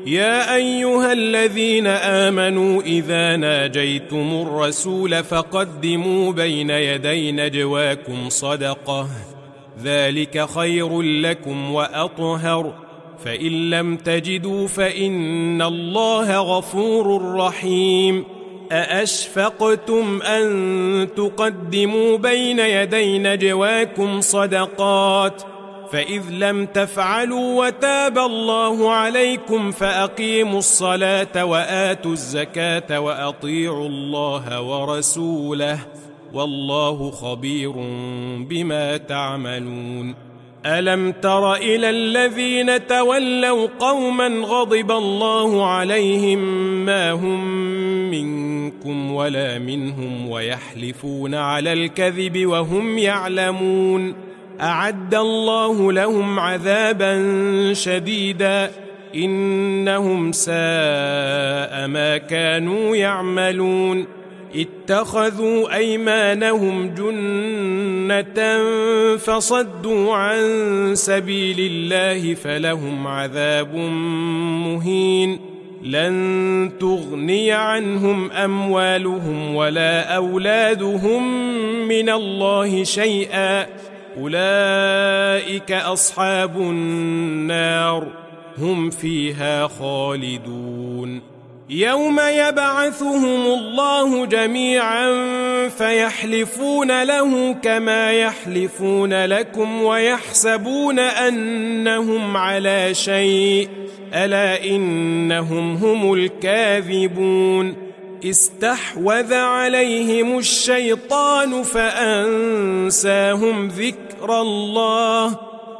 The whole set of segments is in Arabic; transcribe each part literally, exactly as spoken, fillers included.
يا أيها الذين آمنوا إذا ناجيتم الرسول فقدموا بين يدي نجواكم صدقة ذلك خير لكم وأطهر فإن لم تجدوا فإن الله غفور رحيم أأشفقتم أن تقدموا بين يدي نجواكم صدقات فإذ لم تفعلوا وتاب الله عليكم فأقيموا الصلاة وآتوا الزكاة وأطيعوا الله ورسوله والله خبير بما تعملون ألم تر إلى الذين تولوا قوما غضب الله عليهم ما هم منكم ولا منهم ويحلفون على الكذب وهم يعلمون أعد الله لهم عذابا شديدا إنهم ساء ما كانوا يعملون اتخذوا أيمانهم جنة فصدوا عن سبيل الله فلهم عذاب مهين لن تغني عنهم أموالهم ولا أولادهم من الله شيئا أولئك أصحاب النار هم فيها خالدون يوم يبعثهم الله جميعا فيحلفون له كما يحلفون لكم ويحسبون أنهم على شيء ألا إنهم هم الكاذبون استحوذ عليهم الشيطان فأنساهم ذكر الله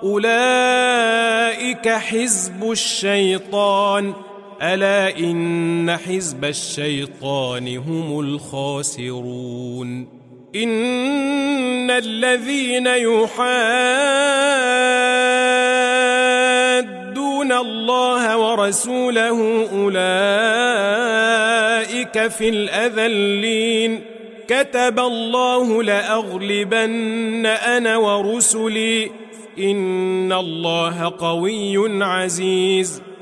أولئك حزب الشيطان ألا إن حزب الشيطان هم الخاسرون إن الذين يحادون الله ورسوله أولئك في الأذلين كتب الله لأغلبن أنا ورسلي إن الله قوي عزيز